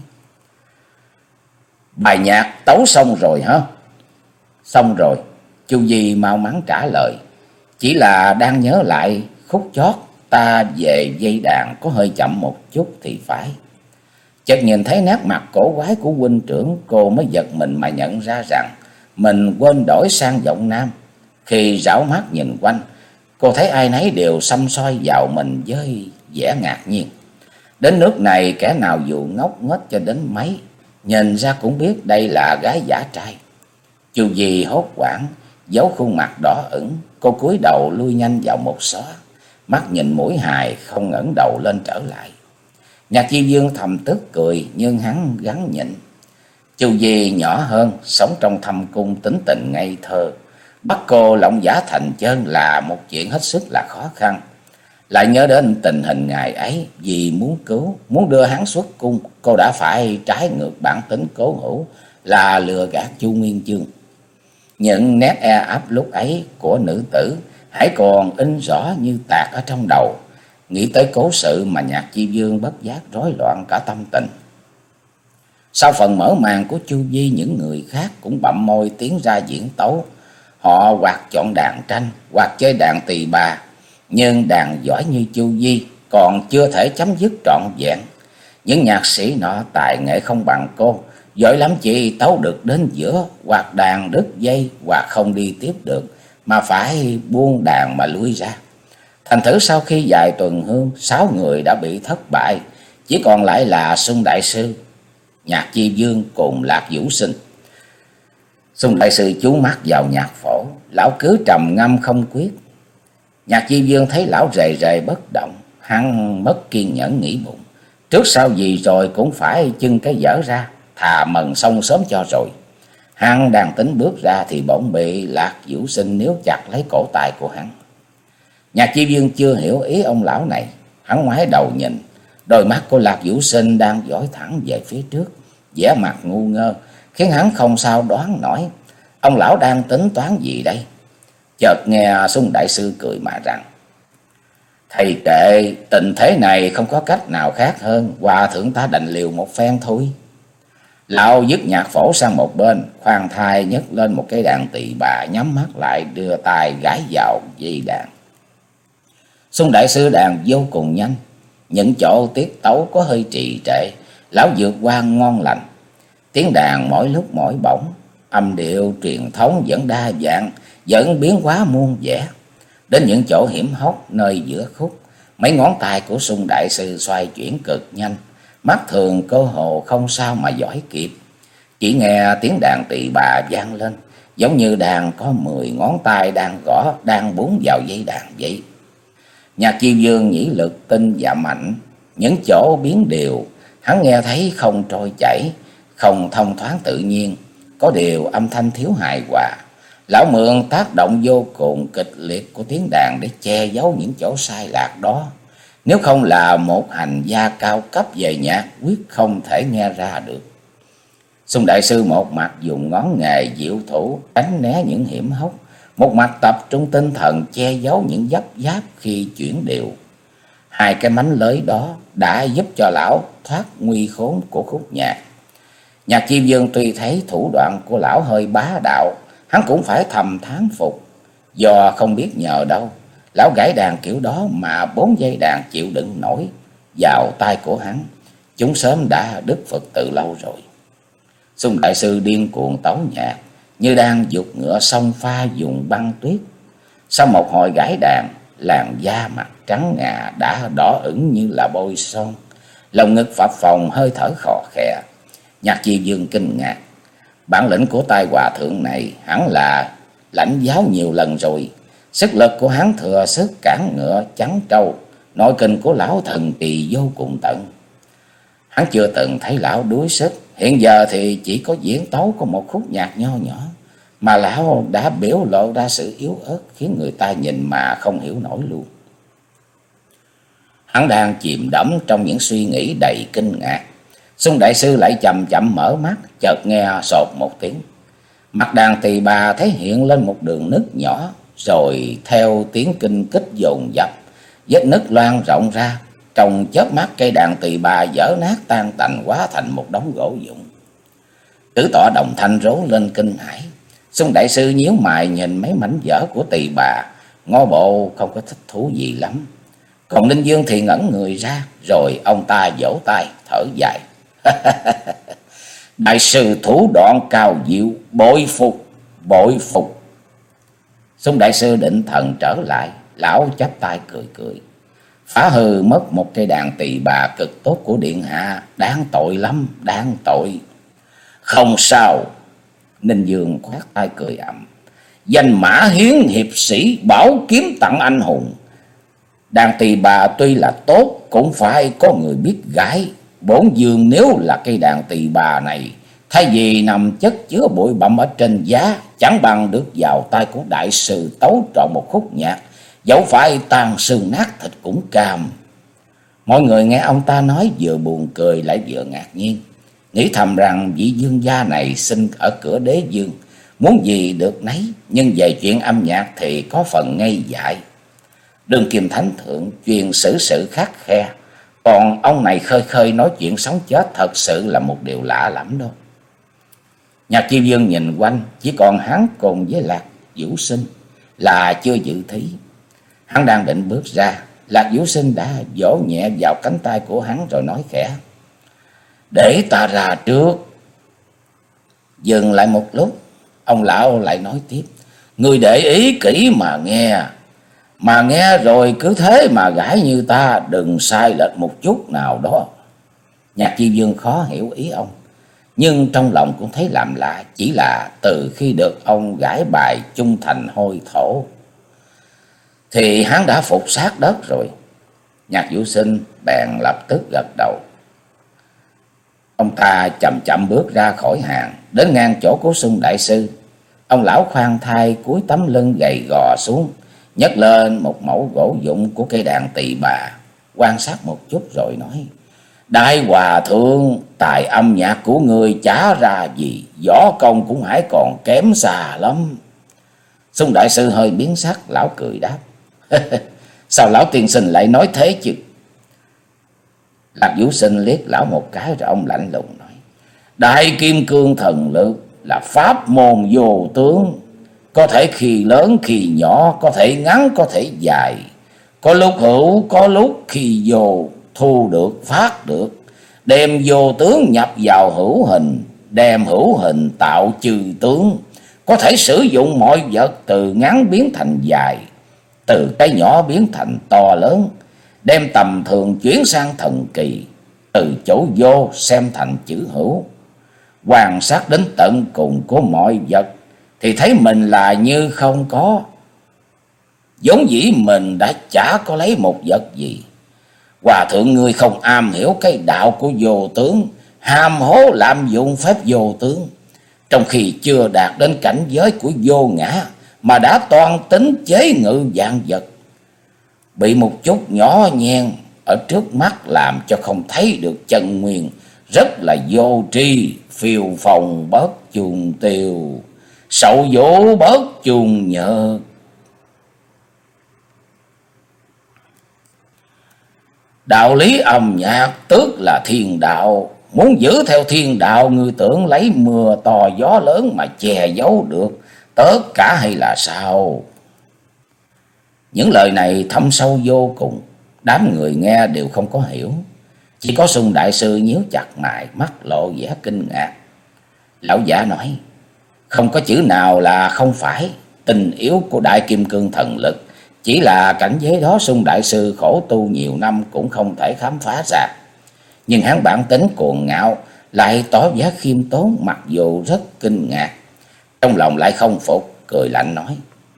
bài nhạc tấu xong rồi hả? Xong rồi, Chu Vi mau mắn trả lời. Chỉ là đang nhớ lại khúc chót, ta về dây đàn có hơi chậm một chút thì phải. Chợt nhìn thấy nét mặt cổ quái của huynh trưởng, cô mới giật mình mà nhận ra rằng mình quên đổi sang giọng nam. Khi rảo mắt nhìn quanh, cô thấy ai nấy đều xăm soi vào mình với vẻ ngạc nhiên. Đến nước này, kẻ nào dù ngốc nghếch cho đến mấy, nhìn ra cũng biết đây là gái giả trai. Chu Vi hốt hoảng, giấu khuôn mặt đỏ ửng, cô cúi đầu lui nhanh vào một xó, mắt nhìn mũi hài, không ngẩng đầu lên trở lại. Nhạc Chi Dương thầm tức cười, nhưng hắn gắng nhịn. Chu Vi nhỏ hơn, sống trong thâm cung, tính tình ngây thơ, bắt cô lộng giả thành chân là một chuyện hết sức là khó khăn. Lại nhớ đến tình hình ngày ấy, vì muốn cứu, muốn đưa hắn xuất cung, cô đã phải trái ngược bản tính cố hữu là lừa gạt Chu Nguyên Chương. Những nét e ấp lúc ấy của nữ tử hãy còn in rõ như tạc ở trong đầu. Nghĩ tới cố sự mà Nhạc Chi Dương bất giác rối loạn cả tâm tình. Sau phần mở màn của Chu Vi, những người khác cũng bặm môi tiến ra diễn tấu. Họ hoặc chọn đàn tranh, hoặc chơi đàn tỳ bà. Nhưng đàn giỏi như Chu Vi còn chưa thể chấm dứt trọn vẹn. Những nhạc sĩ nọ tài nghệ không bằng cô, giỏi lắm chỉ tấu được đến giữa, hoặc đàn đứt dây, hoặc không đi tiếp được, mà phải buông đàn mà lui ra. Thành thử sau khi vài tuần hương, sáu người đã bị thất bại, chỉ còn lại là Xung đại sư, Nhạc Chi Dương cùng Lạc Vũ Sinh. Xung đại sư chú mắt vào nhạc phổ, lão cứ trầm ngâm không quyết. Nhạc Chi Dương thấy lão rề rề bất động, hắn mất kiên nhẫn nghĩ bụng, trước sau gì rồi cũng phải chưng cái dở ra, thà mần xong sớm cho rồi. Hắn đang tính bước ra thì bỗng bị Lạc Vũ Sinh níu chặt lấy cổ tay của hắn. Nhạc Chi Dương chưa hiểu ý ông lão này, hắn ngoái đầu nhìn, đôi mắt của Lạc Vũ Sinh đang dõi thẳng về phía trước, vẻ mặt ngu ngơ, khiến hắn không sao đoán nổi ông lão đang tính toán gì đây. Chợt nghe Xung đại sư cười mà rằng: "Thầy kệ, tình thế này không có cách nào khác hơn, hòa thượng ta đành liều một phen thôi." Lão dứt nhạc phổ sang một bên, khoan thai nhấc lên một cái đàn tỳ bà, nhắm mắt lại đưa tay gãi vào dây đàn. Xung đại sư đàn vô cùng nhanh, những chỗ tiết tấu có hơi trì trệ, lão vượt qua ngon lành. Tiếng đàn mỗi lúc mỗi bổng, âm điệu truyền thống vẫn đa dạng, vẫn biến hóa muôn vẻ. Đến những chỗ hiểm hóc nơi giữa khúc, mấy ngón tay của Xung đại sư xoay chuyển cực nhanh, mắt thường cơ hồ không sao mà dõi kịp. Chỉ nghe tiếng đàn tỳ bà vang lên, giống như đàn có mười ngón tay đang gõ, đang búng vào dây đàn vậy. Nhạc Chi Dương nhĩ lực tinh và mạnh, những chỗ biến điều hắn nghe thấy không trôi chảy, không thông thoáng tự nhiên, có điều âm thanh thiếu hài hòa. Lão mượn tác động vô cùng kịch liệt của tiếng đàn để che giấu những chỗ sai lạc đó. Nếu không là một hành gia cao cấp về nhạc, quyết không thể nghe ra được. Xung đại sư một mặt dùng ngón nghề diệu thủ tránh né những hiểm hóc, một mặt tập trung tinh thần che giấu những dấp giáp khi chuyển điệu. Hai cái mánh lới đó đã giúp cho lão thoát nguy khốn của khúc nhạc. Nhạc Chi Dương tuy thấy thủ đoạn của lão hơi bá đạo, hắn cũng phải thầm thán phục. Do không biết nhờ đâu, lão gãy đàn kiểu đó mà bốn dây đàn chịu đựng nổi vào tay của hắn, chúng sớm đã đứt phật từ lâu rồi. Xung đại sư điên cuồng tấu nhạc, như đang giục ngựa sông pha dùng băng tuyết. Sau một hồi gãy đàn, làn da mặt trắng ngà đã đỏ ửng như là bôi son, lồng ngực phập phồng, hơi thở khò khè. Nhạc Chi Dương kinh ngạc, bản lĩnh của tai hòa thượng này hẳn là lãnh giáo nhiều lần rồi. Sức lực của hắn thừa sức cản ngựa chắn trâu, nội kinh của lão thần kỳ vô cùng tận. Hắn chưa từng thấy lão đuối sức, hiện giờ thì chỉ có diễn tấu của một khúc nhạc nho nhỏ, mà lão đã biểu lộ ra sự yếu ớt khiến người ta nhìn mà không hiểu nổi luôn. Hắn đang chìm đắm trong những suy nghĩ đầy kinh ngạc. Xung đại sư lại chậm chậm mở mắt, chợt nghe sột một tiếng. Mặt đàn tỳ bà thấy hiện lên một đường nứt nhỏ, rồi theo tiếng kinh kích dồn dập, vết nứt loang rộng ra. Trong chớp mắt, cây đàn tỳ bà vỡ nát tan tành, hóa thành một đống gỗ vụn. Tử Tọa đồng thanh rố lên kinh hãi. Xung đại sư nhíu mày nhìn mấy mảnh vỡ của tỳ bà, ngó bộ không có thích thú gì lắm. Còn Ninh Dương thì ngẩn người ra, rồi ông ta vỗ tay thở dài. Đại sư thủ đoạn cao diệu, bội phục, bội phục. Xung đại sư định thần trở lại, lão chắp tay cười cười. Phá hư mất một cây đàn tỳ bà cực tốt của điện hạ, đáng tội lắm, đáng tội. Không sao. Ninh Dương khoát tay cười ậm. Danh mã hiến hiệp sĩ, bảo kiếm tặng anh hùng. Đàn tỳ bà tuy là tốt, cũng phải có người biết gái. Bổn dương nếu là cây đàn tỳ bà này, thay vì nằm chất chứa bụi bặm ở trên giá, chẳng bằng được vào tay của đại sư tấu trọn một khúc nhạc, dẫu phải tan xương nát thịt cũng cam. Mọi người nghe ông ta nói vừa buồn cười lại vừa ngạc nhiên, nghĩ thầm rằng vị dương gia này sinh ở cửa đế dương, muốn gì được nấy, nhưng về chuyện âm nhạc thì có phần ngây dại. Đương kim thánh thượng chuyên xử sự khắt khe, còn ông này khơi khơi nói chuyện sống chết, thật sự là một điều lạ lắm đó. Nhạc Chi Dương nhìn quanh, chỉ còn hắn cùng với Lạc Vũ Sinh là chưa dự thí. Hắn đang định bước ra, Lạc Vũ Sinh đã vỗ nhẹ vào cánh tay của hắn rồi nói khẽ. Để ta ra trước. Dừng lại một lúc, ông lão lại nói tiếp. Ngươi để ý kỹ mà nghe. Mà nghe rồi cứ thế mà gãi như ta, đừng sai lệch một chút nào đó. Nhạc Chi Dương khó hiểu ý ông, nhưng trong lòng cũng thấy làm lạ. Chỉ là từ khi được ông gãi bài chung thành hôi thổ thì hắn đã phục sát đất rồi. Nhạc Vũ Sinh bèn lập tức gật đầu. Ông ta chậm chậm bước ra khỏi hàng, đến ngang chỗ của Xung đại sư. Ông lão khoan thai cúi tấm lưng gầy gò xuống, nhấc lên một mẩu gỗ dụng của cây đàn tỳ bà, quan sát một chút rồi nói: Đại hòa thượng, tài âm nhạc của người chả ra gì, võ công cũng hãy còn kém xa lắm. Xung đại sư hơi biến sắc, lão cười đáp: Sao lão tiên sinh lại nói thế chứ? Lạc Vũ Sinh liếc lão một cái rồi ông lạnh lùng nói: Đại kim cương thần lực là pháp môn vô tướng, có thể khi lớn khi nhỏ, có thể ngắn có thể dài, có lúc hữu có lúc khi vô, thu được phát được, đem vô tướng nhập vào hữu hình, đem hữu hình tạo chư tướng, có thể sử dụng mọi vật từ ngắn biến thành dài, từ cái nhỏ biến thành to lớn, đem tầm thường chuyển sang thần kỳ, từ chỗ vô xem thành chữ hữu. Quan sát đến tận cùng của mọi vật thì thấy mình là như không có, vốn dĩ mình đã chả có lấy một vật gì. Hòa thượng ngươi không am hiểu cái đạo của vô tướng, ham hố lạm dụng phép vô tướng, trong khi chưa đạt đến cảnh giới của vô ngã mà đã toan tính chế ngự vạn vật. Bị một chút nhỏ nhen ở trước mắt làm cho không thấy được chân nguyên, rất là vô tri, phiêu phồng bớt chuồng tiêu, sậu vũ bớt chuồng nhợt. Đạo lý âm nhạc tức là thiên đạo, muốn giữ theo thiên đạo, ngươi tưởng lấy mưa to gió lớn mà che giấu được tất cả hay là sao? Những lời này thâm sâu vô cùng, đám người nghe đều không có hiểu. Chỉ có Xung đại sư nhíu chặt mày, mắt lộ vẻ kinh ngạc. Lão giả nói: Không có chữ nào là không phải. Tình yếu của đại kim cương thần lực, chỉ là cảnh giới đó Xung đại sư khổ tu nhiều năm cũng không thể khám phá ra. Nhưng hắn bản tính cuồng ngạo, lại tỏ vẻ khiêm tốn, mặc dù rất kinh ngạc, trong lòng lại không phục, cười lạnh nói: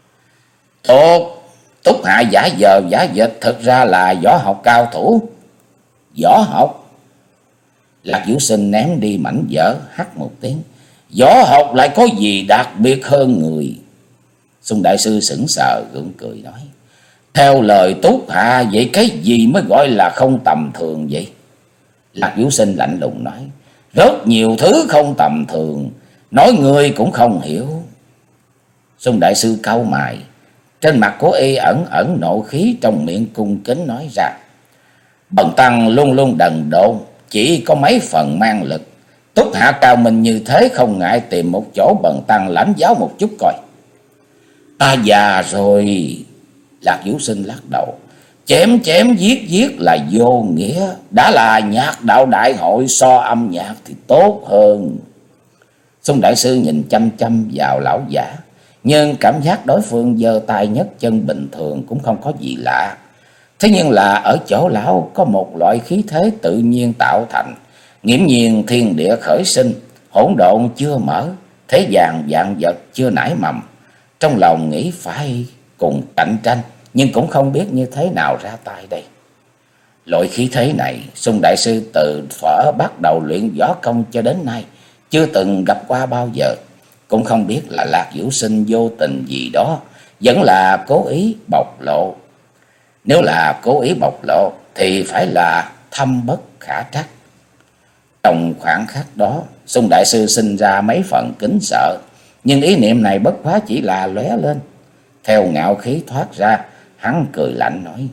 Tốt, Túc Hạ giả vờ giả dịch, thực ra là võ học cao thủ. Võ học? Lạc Vũ Sinh ném đi mảnh vỡ, hắt một tiếng: Võ học lại có gì đặc biệt hơn người? Xung đại sư sững sờ gượng cười nói: Theo lời Túc Hạ, vậy cái gì mới gọi là không tầm thường vậy? Lạc Vũ Sinh lạnh lùng nói: Rất nhiều thứ không tầm thường, nói người cũng không hiểu. Xung đại sư cau mày, trên mặt của y ẩn ẩn nộ khí, trong miệng cung kính nói ra: Bần tăng luôn luôn đần độn, chỉ có mấy phần mang lực. Túc Hạ cao minh như thế, không ngại tìm một chỗ bần tăng lãnh giáo một chút coi. Ta già rồi. Lạc Vũ Sinh lắc đầu: Chém chém giết giết là vô nghĩa, đã là nhạc đạo đại hội, so âm nhạc thì tốt hơn. Xung đại sư nhìn chăm chăm vào lão giả, nhưng cảm giác đối phương giơ tay nhấc chân bình thường, cũng không có gì lạ. Thế nhưng là ở chỗ lão có một loại khí thế tự nhiên tạo thành, nghiễm nhiên thiên địa khởi sinh, hỗn độn chưa mở, thế gian vạn vật chưa nảy mầm. Trong lòng nghĩ phải cùng cạnh tranh, nhưng cũng không biết như thế nào ra tay đây. Loại khí thế này, Xung đại sư từ thuở bắt đầu luyện võ công cho đến nay chưa từng gặp qua bao giờ. Cũng không biết là Lạc Vũ Sinh vô tình gì đó, vẫn là cố ý bộc lộ. Nếu là cố ý bộc lộ thì phải là thâm bất khả trắc. Trong khoảng khắc đó, Xung đại sư sinh ra mấy phần kính sợ, nhưng ý niệm này bất quá chỉ là lóe lên. Theo ngạo khí thoát ra, hắn cười lạnh nói: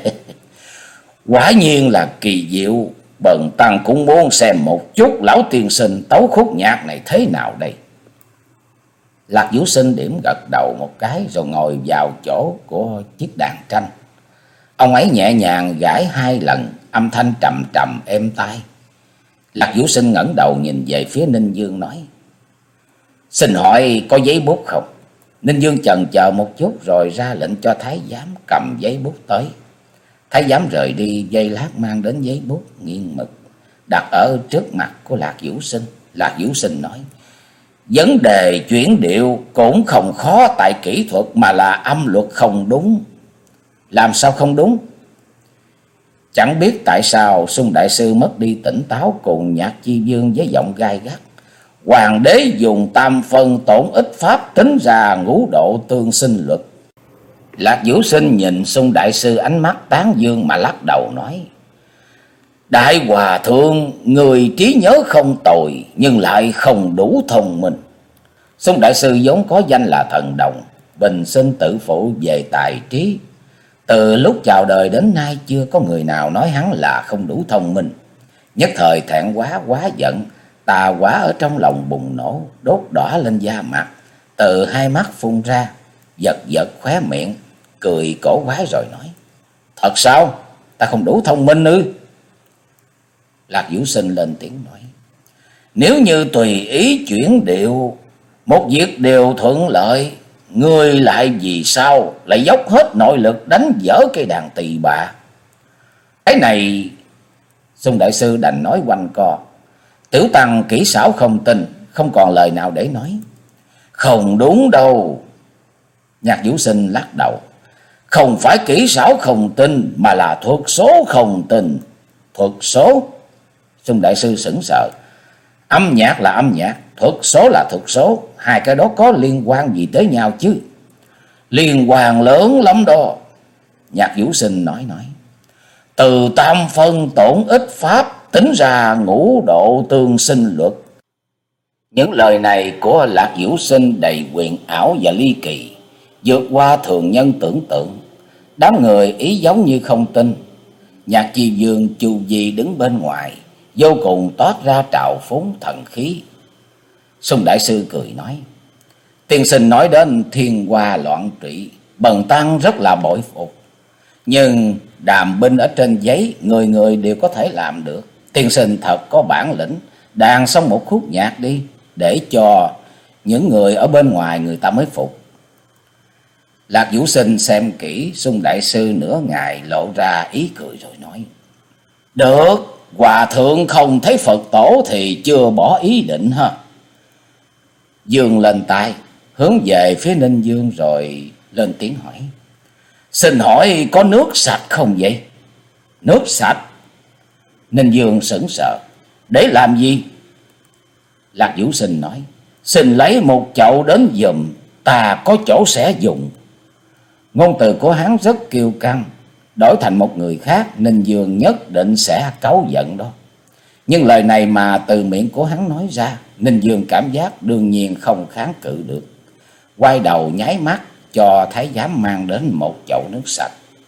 Quả nhiên là kỳ diệu, bần tăng cũng muốn xem một chút lão tiên sinh tấu khúc nhạc này thế nào đây. Lạc Vũ Sinh điểm gật đầu một cái rồi ngồi vào chỗ của chiếc đàn tranh. Ông ấy nhẹ nhàng gãi hai lần, âm thanh trầm trầm êm tai. Lạc Vũ Sinh ngẩng đầu nhìn về phía Ninh Dương nói: Xin hỏi có giấy bút không? Ninh Dương chần chờ một chút rồi ra lệnh cho thái giám cầm giấy bút tới. Thái giám rời đi, giây lát mang đến giấy bút nghiêng mực, đặt ở trước mặt của Lạc Vũ Sinh. Lạc Vũ Sinh nói: vấn đề chuyển điệu cũng không khó, tại kỹ thuật mà là âm luật không đúng. Làm sao không đúng? Chẳng biết tại sao Xung đại sư mất đi tỉnh táo, cùng Nhạc Chi Vương với giọng gai gắt: hoàng đế dùng tam phân tổn ích pháp tính ra ngũ độ tương sinh luật. Lạc Vũ Sinh nhìn Xung đại sư ánh mắt tán dương mà lắc đầu nói: đại hòa thượng, người trí nhớ không tồi nhưng lại không đủ thông minh. Xung đại sư vốn có danh là thần đồng, bình sinh tự phụ về tài trí. Từ lúc chào đời đến nay chưa có người nào nói hắn là không đủ thông minh. Nhất thời thẹn quá quá giận, tà quả ở trong lòng bùng nổ, đốt đỏ lên da mặt, từ hai mắt phun ra, giật giật khóe miệng, cười cổ quái rồi nói: thật sao? Ta không đủ thông minh ư? Lạc Vũ Sinh lên tiếng nói: nếu như tùy ý chuyển điệu, một việc đều thuận lợi, ngươi lại vì sao lại dốc hết nội lực đánh vỡ cây đàn tỳ bà? Cái này, Xung đại sư đành nói quanh co: tiểu tăng kỹ xảo không tin, không còn lời nào để nói. Không đúng đâu. Nhạc Vũ Sinh lắc đầu: không phải kỹ xảo không tin, mà là thuật số không tin. Thuật số? Xung đại sư sững sờ. Âm nhạc là âm nhạc, thuật số là thuật số, hai cái đó có liên quan gì tới nhau chứ? Liên quan lớn lắm đó. Nhạc Vũ Sinh nói nói: từ tam phân tổn ích pháp tính ra ngũ độ tương sinh luật. Những lời này của Lạc Vũ Sinh đầy huyền ảo và ly kỳ, vượt qua thường nhân tưởng tượng. Đám người ý giống như không tin. Nhạc Chi Vương Chu Di đứng bên ngoài, vô cùng toát ra trào phúng thần khí. Xung đại sư cười nói: tiên sinh nói đến thiên hoa loạn trị, bần tăng rất là bội phục. Nhưng đàm binh ở trên giấy, người người đều có thể làm được. Tiên sinh thật có bản lĩnh, đàn xong một khúc nhạc đi, để cho những người ở bên ngoài người ta mới phục. Lạc Vũ Sinh xem kỹ Xung đại sư nửa ngày, lộ ra ý cười rồi nói: được, hòa thượng không thấy Phật tổ thì chưa bỏ ý định ha. Dương lên tay, hướng về phía Ninh Dương rồi lên tiếng hỏi: xin hỏi có nước sạch không vậy? Nước sạch? Ninh Dương sững sờ: để làm gì? Lạc Vũ Sinh nói: xin lấy một chậu đến giùm, ta có chỗ sẽ dùng. Ngôn từ của hắn rất kiêu căng, đổi thành một người khác, Ninh Dương nhất định sẽ cáu giận đó. Nhưng lời này mà từ miệng của hắn nói ra, Ninh Dương cảm giác đương nhiên không kháng cự được, quay đầu nháy mắt cho thái giám mang đến một chậu nước sạch.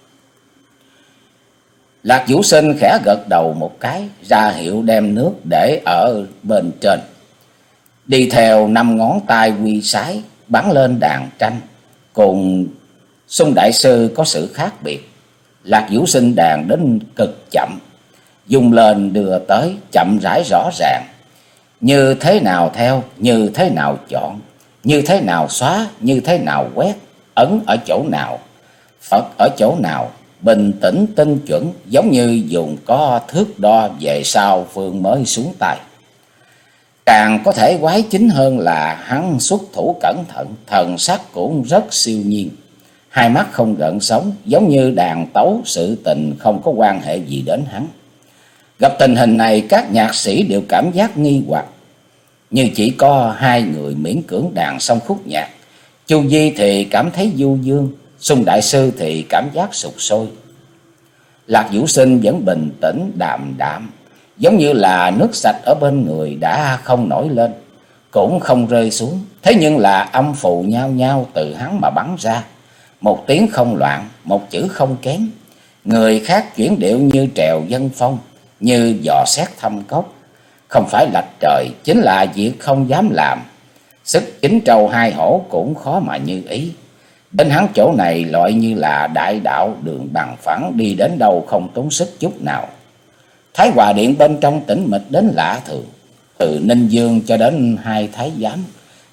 Lạc Vũ Sinh khẽ gật đầu một cái, ra hiệu đem nước để ở bên trên, đi theo năm ngón tay quy sái bắn lên đàn tranh. Cùng Xung đại sư có sự khác biệt. Lạc Vũ Sinh đàn đến cực chậm, dùng lên đưa tới, chậm rãi rõ ràng. Như thế nào theo, như thế nào chọn, như thế nào xóa, như thế nào quét, ấn ở chỗ nào, Phật ở chỗ nào, bình tĩnh tinh chuẩn, giống như dùng có thước đo về sau phương mới xuống tay. Càng có thể quái chính hơn là hắn xuất thủ cẩn thận, thần sắc cũng rất siêu nhiên. Hai mắt không gợn sóng, giống như đàn tấu, sự tình không có quan hệ gì đến hắn. Gặp tình hình này, các nhạc sĩ đều cảm giác nghi hoặc. Nhưng chỉ có hai người miễn cưỡng đàn xong khúc nhạc. Chu Di thì cảm thấy du dương, Xung đại sư thì cảm giác sụt sôi. Lạc Vũ Sinh vẫn bình tĩnh đạm đạm, giống như là nước sạch ở bên người đã không nổi lên, cũng không rơi xuống. Thế nhưng là âm phù nhao nhao từ hắn mà bắn ra, một tiếng không loạn, một chữ không kém. Người khác chuyển điệu như trèo dân phong, như dò xét thâm cốc. Không phải lệch trời, chính là việc không dám làm. Sức chín trâu hai hổ cũng khó mà như ý. Đến hắn chỗ này loại như là đại đạo đường bằng phẳng, đi đến đâu không tốn sức chút nào. Thái Hòa Điện bên trong tĩnh mịch đến lạ thường. Từ Ninh Dương cho đến hai thái giám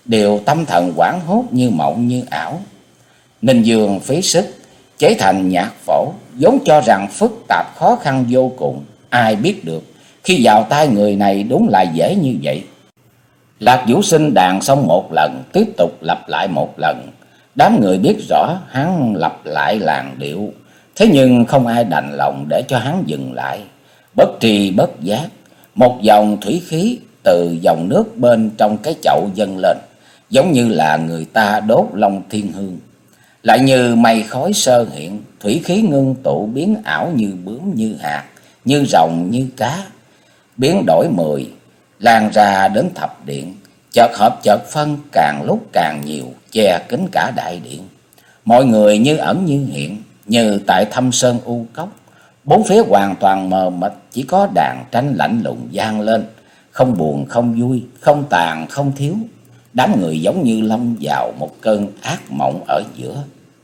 đều tâm thần hoảng hốt như mộng như ảo. Ninh Dương phí sức chế thành nhạc phổ, vốn cho rằng phức tạp khó khăn vô cùng, ai biết được khi vào tay người này đúng là dễ như vậy. Lạc Vũ Sinh đàn xong một lần, tiếp tục lặp lại một lần. Đám người biết rõ hắn lặp lại làn điệu, thế nhưng không ai đành lòng để cho hắn dừng lại. Bất tri bất giác, một dòng thủy khí từ dòng nước bên trong cái chậu dâng lên, giống như là người ta đốt long thiên hương. Lại như mây khói sơ hiện, thủy khí ngưng tụ biến ảo như bướm như hạt, như rồng như cá, biến đổi mười, lan ra đến thập điện, chợt hợp chợt phân, càng lúc càng nhiều, che kín cả đại điện. Mọi người như ẩn như hiện, như tại thâm sơn u cốc, bốn phía hoàn toàn mờ mịt, chỉ có đàn tranh lạnh lùng vang lên, không buồn không vui, không tàn không thiếu. Đám người giống như lâm vào một cơn ác mộng ở giữa.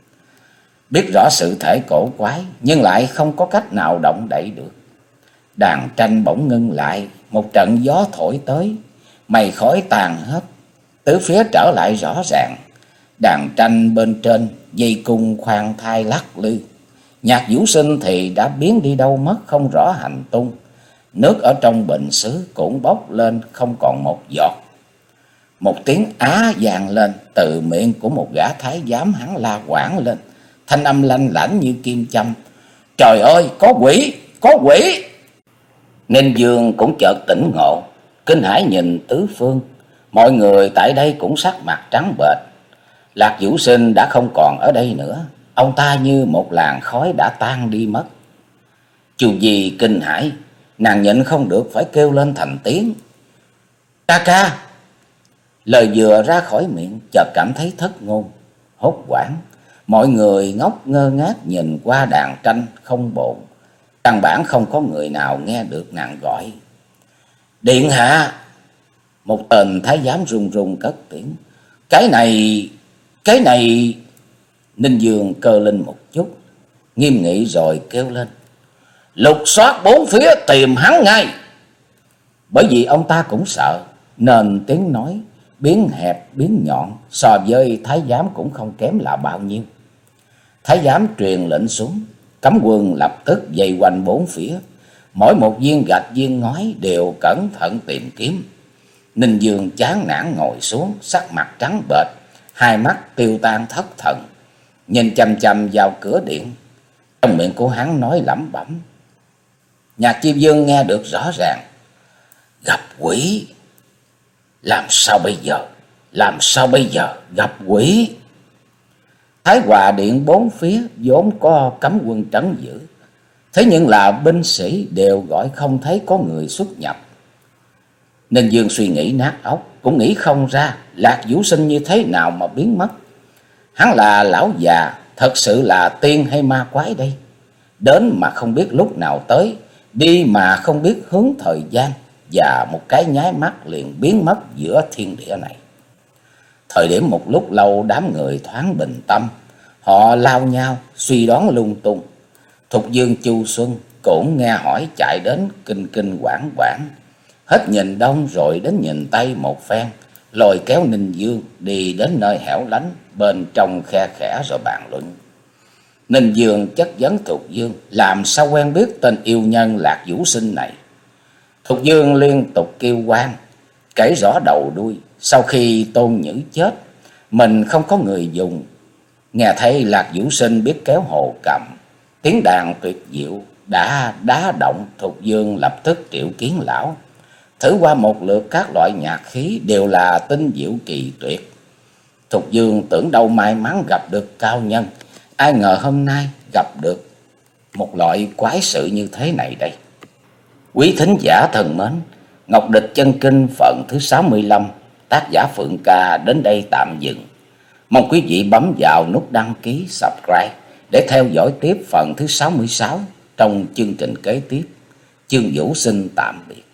Biết rõ sự thể cổ quái, nhưng lại không có cách nào động đậy được. Đàn tranh bỗng ngưng lại, một trận gió thổi tới, mây khói tàn hết, tứ phía trở lại rõ ràng. Đàn tranh bên trên dây cung khoan thai lắc lư, Nhạc Vũ Sinh thì đã biến đi đâu mất không rõ hành tung. Nước ở trong bình sứ cũng bốc lên không còn một giọt. Một tiếng á vang lên từ miệng của một gã thái giám, hắn la quảng lên, thanh âm lanh lảnh như kim châm: "Trời ơi, có quỷ, có quỷ!" Ninh Dương cũng chợt tỉnh ngộ, kinh hãi nhìn tứ phương. Mọi người tại đây cũng sắc mặt trắng bệch. Lạc Vũ Sinh đã không còn ở đây nữa, ông ta như một làn khói đã tan đi mất. Chu Di kinh hãi, nàng nhịn không được phải kêu lên thành tiếng: "Ca ca!" Lời vừa ra khỏi miệng chợt cảm thấy thất ngôn, hốt hoảng. Mọi người ngốc ngơ ngác nhìn qua đàn tranh không bồn, căn bản không có người nào nghe được nàng gọi. "Điện hạ!" Một tên thái giám run run cất tiếng: "Cái này, cái này..." Ninh Dương cơ lên một chút, nghiêm nghị rồi kêu lên: "Lục soát bốn phía tìm hắn ngay!" Bởi vì ông ta cũng sợ, nên tiếng nói biến hẹp biến nhọn, so với thái giám cũng không kém là bao nhiêu. Thái giám truyền lệnh xuống, cấm quân lập tức vây quanh bốn phía, mỗi một viên gạch viên ngói đều cẩn thận tìm kiếm. Ninh Dương chán nản ngồi xuống, sắc mặt trắng bệch, hai mắt tiêu tan thất thần, nhìn chằm chằm vào cửa điện. Trong miệng của hắn nói lẩm bẩm. Nhạc Chi Dương nghe được rõ ràng: "Gặp quỷ! Làm sao bây giờ? Làm sao bây giờ? Gặp quỷ!" Thái Hòa điện bốn phía vốn có cấm quân trấn giữ, thế nhưng là binh sĩ đều gọi không thấy có người xuất nhập. Ninh Dương suy nghĩ nát óc, cũng nghĩ không ra Lạc Vũ Sinh như thế nào mà biến mất. Hắn là lão già, thật sự là tiên hay ma quái đây? Đến mà không biết lúc nào tới, đi mà không biết hướng thời gian, và một cái nháy mắt liền biến mất giữa thiên địa này. Thời điểm một lúc lâu, đám người thoáng bình tâm, họ lao nhau suy đoán lung tung. Thục Dương Chu Xuân cũng nghe hỏi chạy đến kinh kinh quảng quảng, hết nhìn đông rồi đến nhìn tây một phen, lôi kéo Ninh Dương đi đến nơi hẻo lánh bên trong khe khẽ rồi bàn luận. Ninh Dương chất vấn Thục Dương làm sao quen biết tên yêu nhân Lạc Vũ Sinh này. Thục Dương liên tục kêu oan, kể rõ đầu đuôi. Sau khi Tôn Nhữ chết, mình không có người dùng. Nghe thấy Lạc Vũ Sinh biết kéo hồ cầm, tiếng đàn tuyệt diệu đã đá động Thục Dương lập tức triệu kiến lão. Thử qua một lượt các loại nhạc khí đều là tinh diệu kỳ tuyệt. Thục Dương tưởng đâu may mắn gặp được cao nhân, ai ngờ hôm nay gặp được một loại quái sự như thế này đây. Quý thính giả thân mến, Ngọc Địch Chân Kinh phần thứ sáu mươi lăm, tác giả Phượng Ca đến đây tạm dừng. Mong quý vị bấm vào nút đăng ký, subscribe để theo dõi tiếp phần thứ sáu mươi sáu trong chương trình kế tiếp. Chương Vũ xin tạm biệt.